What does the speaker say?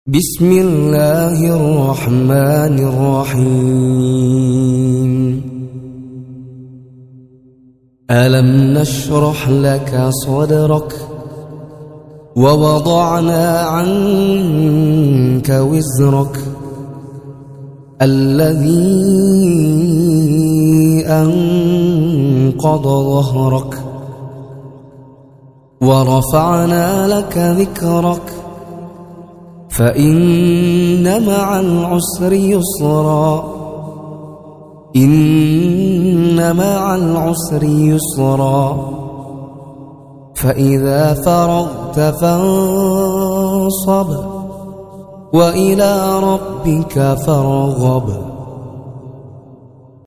بسم الله الرحمن الرحيم. ألم نشرح لك صدرك ووضعنا عنك وزرك الذي أنقض ظهرك ورفعنا لك ذكرك فإن مع العسر يسرا إن مع العسر يسرا فإذا فرغت فانصب وإلى ربك فارغب.